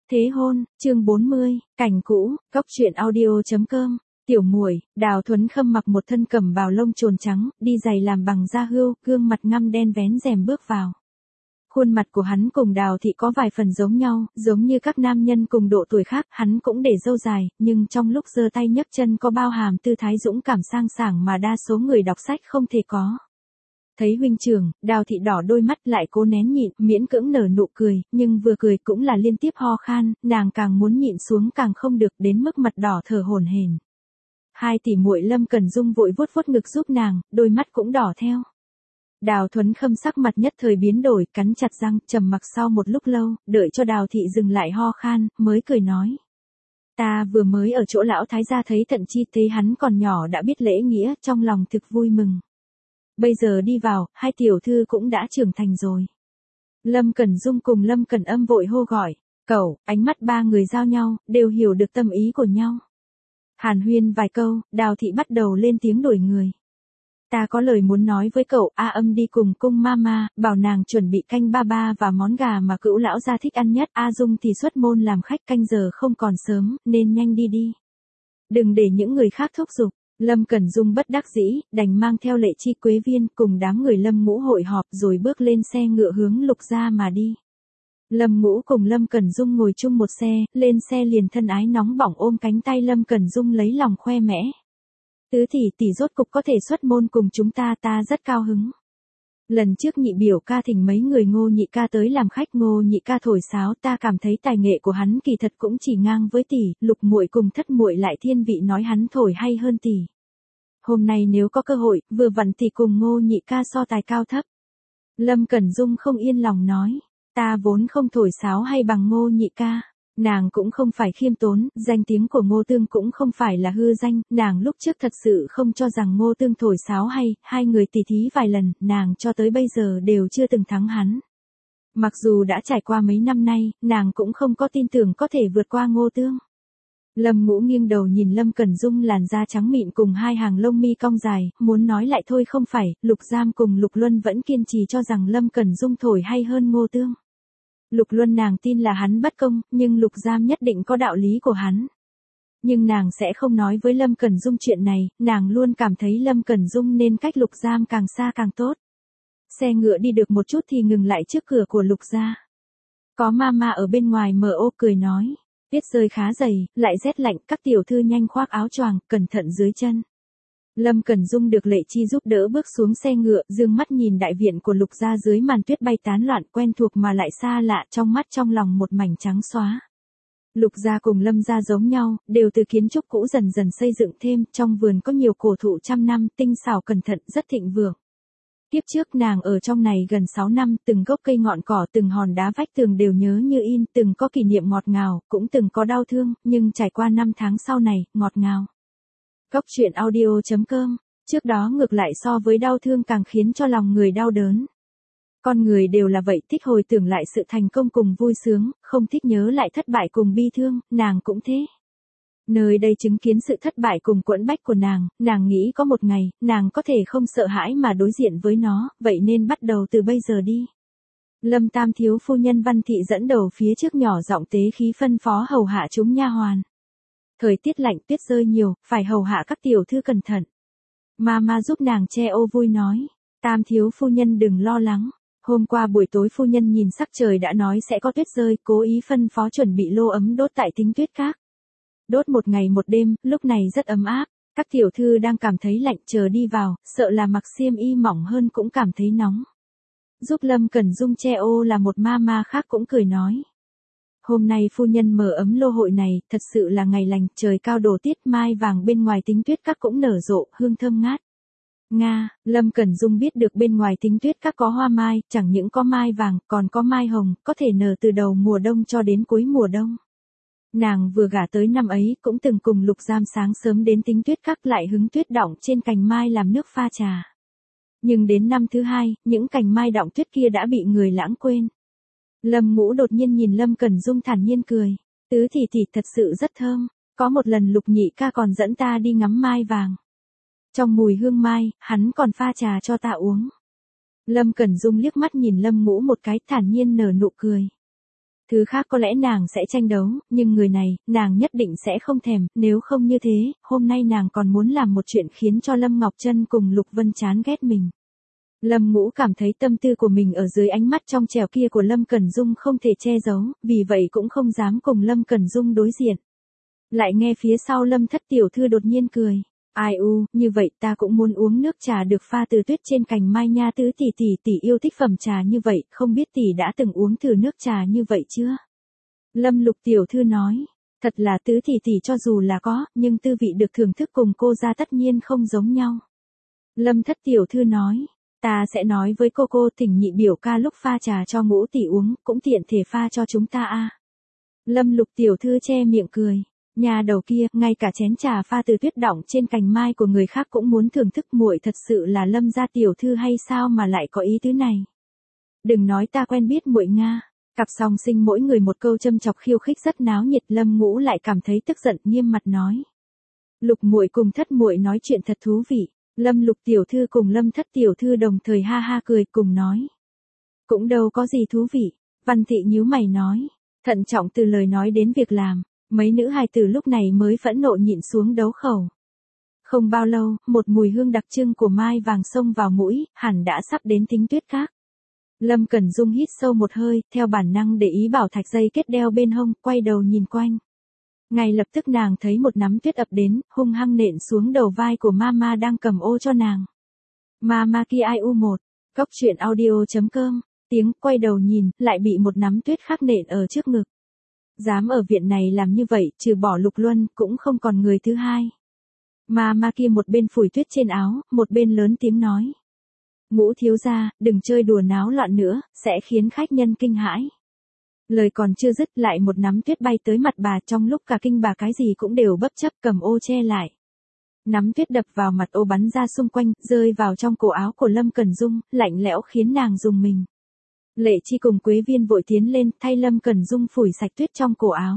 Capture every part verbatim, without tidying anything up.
Thế hôn, chương bốn mươi, cảnh cũ, góc truyện audio.com, tiểu muội, Đào Thuấn Khâm mặc một thân cẩm bào lông trồn trắng, đi giày làm bằng da hươu, gương mặt ngăm đen vén rèm bước vào. Khuôn mặt của hắn cùng Đào Thị có vài phần giống nhau, giống như các nam nhân cùng độ tuổi khác, hắn cũng để râu dài, nhưng trong lúc giơ tay nhấc chân có bao hàm tư thái dũng cảm sang sảng mà đa số người đọc sách không thể có. Thấy huynh trưởng, Đào Thị đỏ đôi mắt lại cố nén nhịn, miễn cưỡng nở nụ cười, nhưng vừa cười cũng là liên tiếp ho khan, nàng càng muốn nhịn xuống càng không được, đến mức mặt đỏ thở hổn hển. Hai tỷ muội Lâm Cẩn Dung vội vuốt vuốt ngực giúp nàng, đôi mắt cũng đỏ theo. Đào Thuấn Khâm sắc mặt nhất thời biến đổi, cắn chặt răng, trầm mặc sau một lúc lâu, đợi cho Đào Thị dừng lại ho khan, mới cười nói: "Ta vừa mới ở chỗ lão thái gia thấy Thận Chi, thấy hắn còn nhỏ đã biết lễ nghĩa, trong lòng thực vui mừng. Bây giờ đi vào, hai tiểu thư cũng đã trưởng thành rồi." Lâm Cẩn Dung cùng Lâm Cẩn Âm vội hô gọi: "Cậu!" Ánh mắt ba người giao nhau, đều hiểu được tâm ý của nhau. Hàn huyên vài câu, Đào Thị bắt đầu lên tiếng đổi người. "Ta có lời muốn nói với cậu." A Âm đi cùng cung mama, bảo nàng chuẩn bị canh ba ba và món gà mà cữu lão gia thích ăn nhất. A Dung thì xuất môn làm khách, canh giờ không còn sớm, nên nhanh đi đi. Đừng để những người khác thúc giục. Lâm Cẩn Dung bất đắc dĩ, đành mang theo Lệ Chi, Quế Viên cùng đám người Lâm Ngũ hội họp rồi bước lên xe ngựa hướng Lục gia mà đi. Lâm Ngũ cùng Lâm Cẩn Dung ngồi chung một xe, lên xe liền thân ái nóng bỏng ôm cánh tay Lâm Cẩn Dung lấy lòng khoe mẽ: "Tứ tỷ tỷ rốt cục có thể xuất môn cùng chúng ta, ta rất cao hứng. Lần trước nhị biểu ca thỉnh mấy người Ngô nhị ca tới làm khách, Ngô nhị ca thổi sáo, ta cảm thấy tài nghệ của hắn kỳ thật cũng chỉ ngang với tỷ, Lục muội cùng Thất muội lại thiên vị nói hắn thổi hay hơn tỷ. Hôm nay nếu có cơ hội, vừa vặn tỷ cùng Ngô nhị ca so tài cao thấp." Lâm Cẩn Dung không yên lòng nói: "Ta vốn không thổi sáo hay bằng Ngô nhị ca." Nàng cũng không phải khiêm tốn, danh tiếng của Ngô Tương cũng không phải là hư danh, nàng lúc trước thật sự không cho rằng Ngô Tương thổi sáo hay, hai người tỉ thí vài lần, nàng cho tới bây giờ đều chưa từng thắng hắn. Mặc dù đã trải qua mấy năm nay, nàng cũng không có tin tưởng có thể vượt qua Ngô Tương. Lâm Ngũ nghiêng đầu nhìn Lâm Cẩn Dung làn da trắng mịn cùng hai hàng lông mi cong dài, muốn nói lại thôi không phải, Lục Giam cùng Lục Luân vẫn kiên trì cho rằng Lâm Cẩn Dung thổi hay hơn Ngô Tương. Lục Luân nàng tin là hắn bất công, nhưng Lục Giam nhất định có đạo lý của hắn. Nhưng nàng sẽ không nói với Lâm Cẩn Dung chuyện này, nàng luôn cảm thấy Lâm Cẩn Dung nên cách Lục Giam càng xa càng tốt. Xe ngựa đi được một chút thì ngừng lại trước cửa của Lục gia. Có mama ở bên ngoài mở ô cười nói: "Tuyết rơi khá dày, lại rét lạnh, các tiểu thư nhanh khoác áo choàng, cẩn thận dưới chân." Lâm Cẩn Dung được Lệ Chi giúp đỡ bước xuống xe ngựa, dương mắt nhìn đại viện của Lục gia dưới màn tuyết bay tán loạn, quen thuộc mà lại xa lạ, trong mắt trong lòng một mảnh trắng xóa. Lục gia cùng Lâm gia giống nhau, đều từ kiến trúc cũ dần dần xây dựng thêm, trong vườn có nhiều cổ thụ trăm năm, tinh xảo cẩn thận, rất thịnh vượng. Tiếp trước nàng ở trong này gần sáu năm, từng gốc cây ngọn cỏ, từng hòn đá vách tường đều nhớ như in, từng có kỷ niệm ngọt ngào, cũng từng có đau thương, nhưng trải qua năm tháng sau này, ngọt ngào. Góc truyện audio.com, trước đó ngược lại so với đau thương càng khiến cho lòng người đau đớn. Con người đều là vậy, thích hồi tưởng lại sự thành công cùng vui sướng, không thích nhớ lại thất bại cùng bi thương, nàng cũng thế. Nơi đây chứng kiến sự thất bại cùng quẫn bách của nàng, nàng nghĩ có một ngày, nàng có thể không sợ hãi mà đối diện với nó, vậy nên bắt đầu từ bây giờ đi. Lâm Tam thiếu phu nhân Văn Thị dẫn đầu phía trước nhỏ giọng tế khí phân phó hầu hạ chúng nha hoàn. Thời tiết lạnh, tuyết rơi nhiều, phải hầu hạ các tiểu thư cẩn thận. Mama giúp nàng che ô vui nói: "Tam thiếu phu nhân đừng lo lắng. Hôm qua buổi tối phu nhân nhìn sắc trời đã nói sẽ có tuyết rơi, cố ý phân phó chuẩn bị lô ấm đốt tại Tính Tuyết Các. Đốt một ngày một đêm, lúc này rất ấm áp. Các tiểu thư đang cảm thấy lạnh chờ đi vào, sợ là mặc xiêm y mỏng hơn cũng cảm thấy nóng." Giúp Lâm Cẩn Dung che ô là một mama khác cũng cười nói: "Hôm nay phu nhân mở ấm lô hội này, thật sự là ngày lành, trời cao đổ tiết, mai vàng bên ngoài Tính Tuyết Các cũng nở rộ, hương thơm ngát." Nga, Lâm Cẩn Dung biết được bên ngoài Tính Tuyết Các có hoa mai, chẳng những có mai vàng, còn có mai hồng, có thể nở từ đầu mùa đông cho đến cuối mùa đông. Nàng vừa gả tới năm ấy, cũng từng cùng Lục Giam sáng sớm đến Tính Tuyết Các lại hứng tuyết đọng trên cành mai làm nước pha trà. Nhưng đến năm thứ hai, những cành mai đọng tuyết kia đã bị người lãng quên. Lâm Ngũ đột nhiên nhìn Lâm Cẩn Dung thản nhiên cười: "Tứ tỷ tỷ thật sự rất thơm, có một lần Lục nhị ca còn dẫn ta đi ngắm mai vàng. Trong mùi hương mai, hắn còn pha trà cho ta uống." Lâm Cẩn Dung liếc mắt nhìn Lâm Ngũ một cái, thản nhiên nở nụ cười: Thứ khác có lẽ nàng sẽ tranh đấu, nhưng người này, nàng nhất định sẽ không thèm, nếu không như thế, hôm nay nàng còn muốn làm một chuyện khiến cho Lâm Ngọc Trân cùng Lục Vân chán ghét mình. Lâm Ngũ cảm thấy tâm tư của mình ở dưới ánh mắt trong trẻo kia của Lâm Cẩn Dung không thể che giấu, vì vậy cũng không dám cùng Lâm Cẩn Dung đối diện. Lại nghe phía sau Lâm Thất tiểu thư đột nhiên cười. Ai u, như vậy ta cũng muốn uống nước trà được pha từ tuyết trên cành mai nha, tứ tỷ tỷ tỷ yêu thích phẩm trà như vậy, không biết tỷ đã từng uống thử nước trà như vậy chưa? Lâm Lục tiểu thư nói, thật là tứ tỷ tỷ cho dù là có, nhưng tư vị được thưởng thức cùng cô ra tất nhiên không giống nhau. Lâm Thất tiểu thư nói, ta sẽ nói với cô cô thỉnh nhị biểu ca lúc pha trà cho Ngũ tỷ uống, cũng tiện thể pha cho chúng ta a. Lâm Lục tiểu thư che miệng cười. Nhà đầu kia, ngay cả chén trà pha từ tuyết đọng trên cành mai của người khác cũng muốn thưởng thức, muội thật sự là Lâm gia tiểu thư hay sao mà lại có ý tứ này. Đừng nói ta quen biết muội nga. Cặp song sinh mỗi người một câu châm chọc khiêu khích rất náo nhiệt, Lâm Ngũ lại cảm thấy tức giận, nghiêm mặt nói. Lục muội cùng Thất muội nói chuyện thật thú vị. Lâm Lục tiểu thư cùng Lâm Thất tiểu thư đồng thời ha ha cười cùng nói. Cũng đâu có gì thú vị. Văn Thị nhíu mày nói. Thận trọng từ lời nói đến việc làm. Mấy nữ hài tử lúc này mới phẫn nộ nhịn xuống đấu khẩu. Không bao lâu, một mùi hương đặc trưng của mai vàng xông vào mũi, hẳn đã sắp đến thính tuyết các. Lâm Cẩn Dung hít sâu một hơi, theo bản năng để ý bảo thạch dây kết đeo bên hông, quay đầu nhìn quanh. Ngay lập tức nàng thấy một nắm tuyết ập đến, hung hăng nện xuống đầu vai của Mama đang cầm ô cho nàng. Mama kia ai u một, cốc truyện audio chấm com, tiếng quay đầu nhìn, lại bị một nắm tuyết khác nện ở trước ngực. Dám ở viện này làm như vậy, trừ bỏ Lục Luân, cũng không còn người thứ hai. Mama kia một bên phủi tuyết trên áo, một bên lớn tiếng nói. Ngũ thiếu gia, đừng chơi đùa náo loạn nữa, sẽ khiến khách nhân kinh hãi. Lời còn chưa dứt lại một nắm tuyết bay tới mặt bà, trong lúc cả kinh bà cái gì cũng đều bất chấp cầm ô che lại. Nắm tuyết đập vào mặt ô bắn ra xung quanh, rơi vào trong cổ áo của Lâm Cẩn Dung, lạnh lẽo khiến nàng rùng mình. Lệ Chi cùng Quế Viên vội tiến lên, thay Lâm Cẩn Dung phủi sạch tuyết trong cổ áo.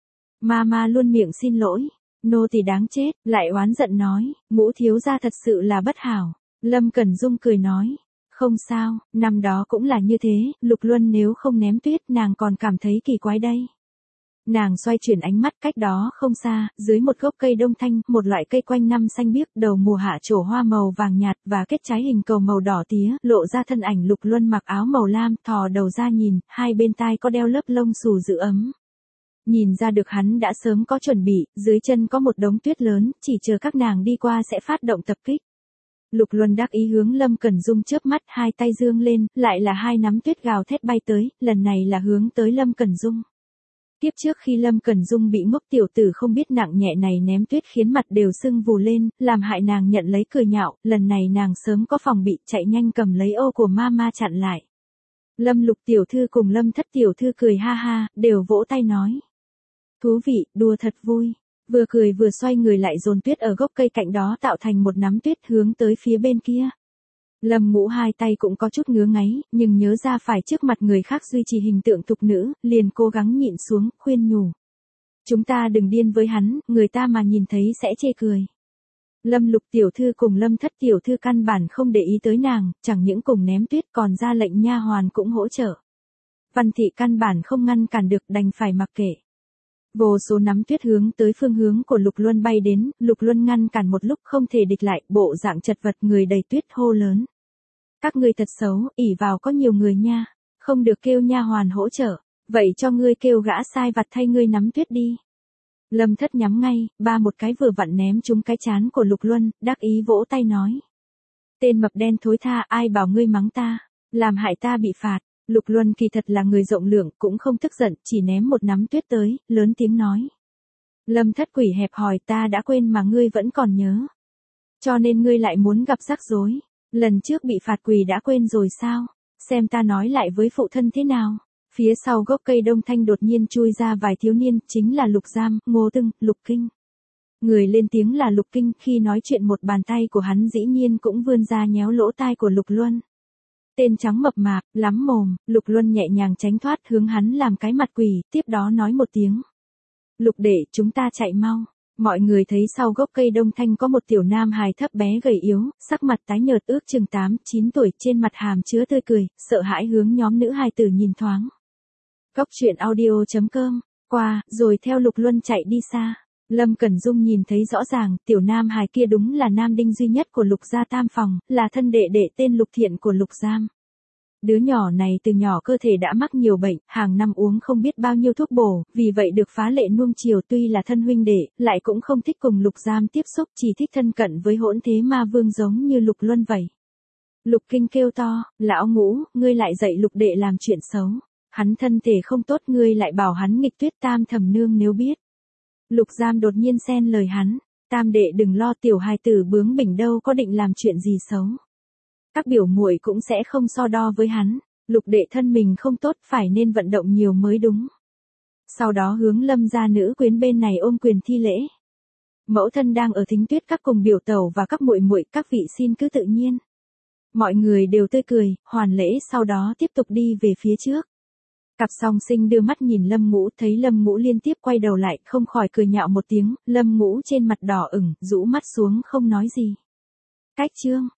Mama luôn miệng xin lỗi, nô tỳ đáng chết, lại oán giận nói, Ngũ thiếu gia thật sự là bất hảo. Lâm Cẩn Dung cười nói, không sao, năm đó cũng là như thế, Lục Luân nếu không ném tuyết nàng còn cảm thấy kỳ quái đây. Nàng xoay chuyển ánh mắt, cách đó không xa, dưới một gốc cây đông thanh, một loại cây quanh năm xanh biếc, đầu mùa hạ trổ hoa màu vàng nhạt và kết trái hình cầu màu đỏ tía, lộ ra thân ảnh Lục Luân mặc áo màu lam, thò đầu ra nhìn, hai bên tai có đeo lớp lông xù giữ ấm. Nhìn ra được hắn đã sớm có chuẩn bị, dưới chân có một đống tuyết lớn, chỉ chờ các nàng đi qua sẽ phát động tập kích. Lục Luân đắc ý hướng Lâm Cẩn Dung chớp mắt, hai tay dương lên, lại là hai nắm tuyết gào thét bay tới, lần này là hướng tới Lâm Cẩn Dung. Tiếp trước khi Lâm Cẩn Dung bị ngốc tiểu tử không biết nặng nhẹ này ném tuyết khiến mặt đều sưng vù lên, làm hại nàng nhận lấy cười nhạo, lần này nàng sớm có phòng bị, chạy nhanh cầm lấy ô của Mama chặn lại. Lâm Lục tiểu thư cùng Lâm Thất tiểu thư cười ha ha, đều vỗ tay nói. Thú vị, đùa thật vui. Vừa cười vừa xoay người lại dồn tuyết ở gốc cây cạnh đó tạo thành một nắm tuyết hướng tới phía bên kia. Lâm Ngũ hai tay cũng có chút ngứa ngáy, nhưng nhớ ra phải trước mặt người khác duy trì hình tượng thục nữ, liền cố gắng nhịn xuống, khuyên nhủ. Chúng ta đừng điên với hắn, người ta mà nhìn thấy sẽ chê cười. Lâm Lục tiểu thư cùng Lâm Thất tiểu thư căn bản không để ý tới nàng, chẳng những cùng ném tuyết còn ra lệnh nha hoàn cũng hỗ trợ. Văn Thị căn bản không ngăn cản được, đành phải mặc kệ. Vô số nắm tuyết hướng tới phương hướng của Lục Luân bay đến, Lục Luân ngăn cản một lúc không thể địch lại, bộ dạng chật vật người đầy tuyết hô lớn. Các ngươi thật xấu, ỷ vào có nhiều người nha, không được kêu nha hoàn hỗ trợ, vậy cho ngươi kêu gã sai vặt thay ngươi nắm tuyết đi. Lâm Thất nhắm ngay, ba một cái vừa vặn ném trúng cái chán của Lục Luân, đắc ý vỗ tay nói. Tên mập đen thối tha, ai bảo ngươi mắng ta, làm hại ta bị phạt. Lục Luân kỳ thật là người rộng lượng, cũng không tức giận, chỉ ném một nắm tuyết tới, lớn tiếng nói. Lâm Thất quỷ hẹp hòi, ta đã quên mà ngươi vẫn còn nhớ. Cho nên ngươi lại muốn gặp rắc rối. Lần trước bị phạt quỷ đã quên rồi sao? Xem ta nói lại với phụ thân thế nào? Phía sau gốc cây đông thanh đột nhiên chui ra vài thiếu niên, chính là Lục Giam, Ngô Tưng, Lục Kinh. Người lên tiếng là Lục Kinh, khi nói chuyện một bàn tay của hắn dĩ nhiên cũng vươn ra nhéo lỗ tai của Lục Luân. Tên trắng mập mạp, lắm mồm, Lục Luân nhẹ nhàng tránh thoát hướng hắn làm cái mặt quỷ, tiếp đó nói một tiếng. Lục đệ, chúng ta chạy mau. Mọi người thấy sau gốc cây đông thanh có một tiểu nam hài thấp bé gầy yếu, sắc mặt tái nhợt ước chừng tám, chín tuổi, trên mặt hàm chứa tươi cười, sợ hãi hướng nhóm nữ hài tử nhìn thoáng. Cốc truyện audio chấm com, qua, rồi theo Lục Luân chạy đi xa. Lâm Cẩn Dung nhìn thấy rõ ràng, tiểu nam hài kia đúng là nam đinh duy nhất của Lục gia tam phòng, là thân đệ đệ tên Lục Thiện của Lục Giam. Đứa nhỏ này từ nhỏ cơ thể đã mắc nhiều bệnh, hàng năm uống không biết bao nhiêu thuốc bổ, vì vậy được phá lệ nuông chiều, tuy là thân huynh đệ, lại cũng không thích cùng Lục Giam tiếp xúc, chỉ thích thân cận với hỗn thế ma vương giống như Lục Luân vậy. Lục Kinh kêu to, lão Ngũ, ngươi lại dạy Lục đệ làm chuyện xấu. Hắn thân thể không tốt, ngươi lại bảo hắn nghịch Tuyết Tam thẩm nương nếu biết. Lục Giam đột nhiên xen lời hắn, tam đệ đừng lo, tiểu hài tử bướng bỉnh đâu có định làm chuyện gì xấu. Các biểu muội cũng sẽ không so đo với hắn, Lục đệ thân mình không tốt, phải nên vận động nhiều mới đúng. Sau đó hướng Lâm gia nữ quyến bên này ôm quyền thi lễ. Mẫu thân đang ở thính tuyết các cùng biểu tẩu và các muội muội, các vị xin cứ tự nhiên. Mọi người đều tươi cười, hoàn lễ, sau đó tiếp tục đi về phía trước. Cặp song sinh đưa mắt nhìn Lâm Ngũ, thấy Lâm Ngũ liên tiếp quay đầu lại, không khỏi cười nhạo một tiếng, Lâm Ngũ trên mặt đỏ ửng, rũ mắt xuống không nói gì. Cách chương